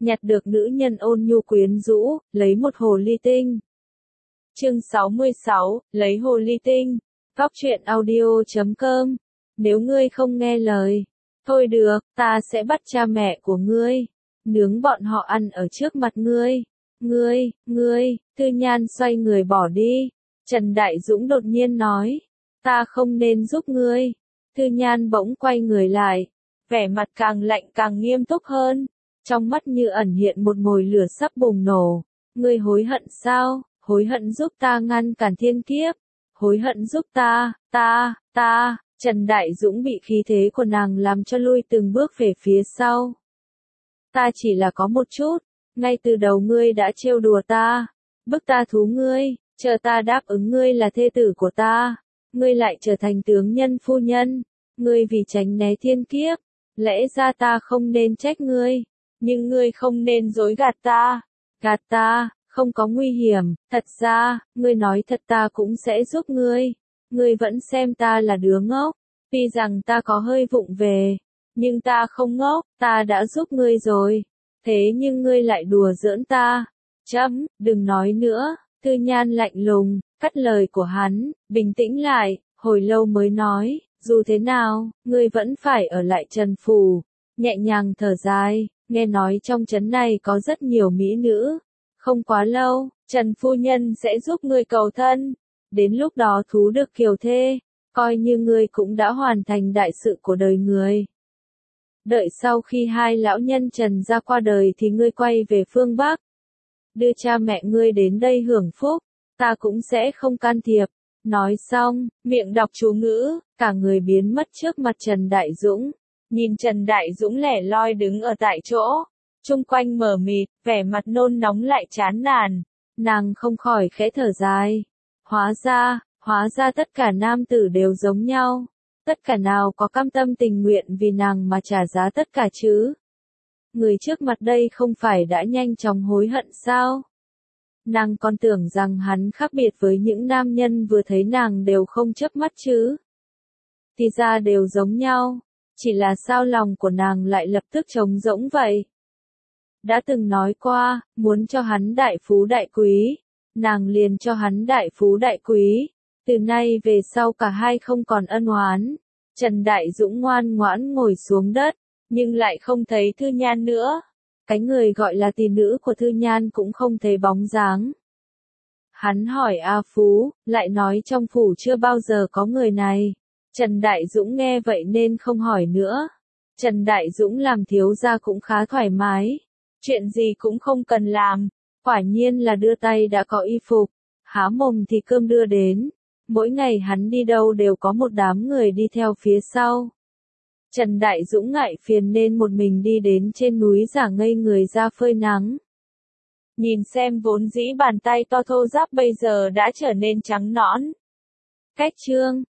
nhặt được nữ nhân ôn nhu quyến rũ, lấy một hồ ly tinh. Chương 66, lấy hồ ly tinh. Góc truyện audio.com. Nếu ngươi không nghe lời, thôi được, ta sẽ bắt cha mẹ của ngươi, nướng bọn họ ăn ở trước mặt ngươi. Ngươi, Thư Nhan xoay người bỏ đi. Trần Đại Dũng đột nhiên nói, ta không nên giúp ngươi. Thư Nhan bỗng quay người lại, vẻ mặt càng lạnh càng nghiêm túc hơn, trong mắt như ẩn hiện một mồi lửa sắp bùng nổ. Ngươi hối hận sao? Hối hận giúp ta ngăn cản thiên kiếp? Hối hận giúp ta? Trần Đại Dũng bị khí thế của nàng làm cho lui từng bước về phía sau. Ta chỉ là có một chút, ngay từ đầu ngươi đã trêu đùa ta, bức ta thú ngươi, chờ ta đáp ứng ngươi là thê tử của ta, ngươi lại trở thành tướng nhân phu nhân, ngươi vì tránh né thiên kiếp, lẽ ra ta không nên trách ngươi, nhưng ngươi không nên dối gạt ta, không có nguy hiểm, thật ra, ngươi nói thật ta cũng sẽ giúp ngươi vẫn xem ta là đứa ngốc, tuy rằng ta có hơi vụng về, nhưng ta không ngốc, ta đã giúp ngươi rồi, thế nhưng ngươi lại đùa giỡn ta, đừng nói nữa. Thư Nhan lạnh lùng, cắt lời của hắn, bình tĩnh lại, hồi lâu mới nói, dù thế nào, ngươi vẫn phải ở lại Trần Phủ, nhẹ nhàng thở dài, nghe nói trong trấn này có rất nhiều mỹ nữ, không quá lâu, Trần Phu Nhân sẽ giúp ngươi cầu thân, đến lúc đó thú được kiều thê, coi như ngươi cũng đã hoàn thành đại sự của đời người. Đợi sau khi hai lão nhân Trần gia qua đời thì ngươi quay về phương Bắc, đưa cha mẹ ngươi đến đây hưởng phúc, ta cũng sẽ không can thiệp. Nói xong, miệng đọc chú ngữ, cả người biến mất trước mặt Trần Đại Dũng. Nhìn Trần Đại Dũng lẻ loi đứng ở tại chỗ, chung quanh mờ mịt, vẻ mặt nôn nóng lại chán nản, nàng không khỏi khẽ thở dài. Hóa ra tất cả nam tử đều giống nhau, tất cả nào có cam tâm tình nguyện vì nàng mà trả giá tất cả chứ. Người trước mặt đây không phải đã nhanh chóng hối hận sao? Nàng còn tưởng rằng hắn khác biệt với những nam nhân vừa thấy nàng đều không chớp mắt chứ. Thì ra đều giống nhau, chỉ là sao lòng của nàng lại lập tức trống rỗng vậy. Đã từng nói qua, muốn cho hắn đại phú đại quý, nàng liền cho hắn đại phú đại quý, từ nay về sau cả hai không còn ân oán. Trần Đại Dũng ngoan ngoãn ngồi xuống đất, nhưng lại không thấy Thư Nhan nữa. Cái người gọi là tỷ nữ của Thư Nhan cũng không thấy bóng dáng. Hắn hỏi A Phú, lại nói trong phủ chưa bao giờ có người này. Trần Đại Dũng nghe vậy nên không hỏi nữa. Trần Đại Dũng làm thiếu gia cũng khá thoải mái. Chuyện gì cũng không cần làm. Quả nhiên là đưa tay đã có y phục. Há mồm thì cơm đưa đến. Mỗi ngày hắn đi đâu đều có một đám người đi theo phía sau. Trần Đại Dũng ngại phiền nên một mình đi đến trên núi giả ngây người ra phơi nắng. Nhìn xem vốn dĩ bàn tay to thô ráp bây giờ đã trở nên trắng nõn. Cách chương